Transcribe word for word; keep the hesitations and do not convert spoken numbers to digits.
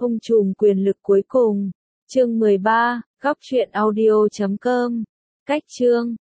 Ông trùm quyền lực cuối cùng. Chương mười ba, góc truyện audio chấm com. Cách chương